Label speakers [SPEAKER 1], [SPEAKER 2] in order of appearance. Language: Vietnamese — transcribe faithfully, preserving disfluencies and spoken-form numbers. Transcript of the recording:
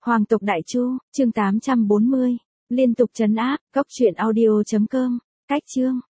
[SPEAKER 1] Hoàng tộc Đại Chu, chương tám trăm bốn mươi. Liên tục trấn áp, góc truyện audio chấm com. Cách chương.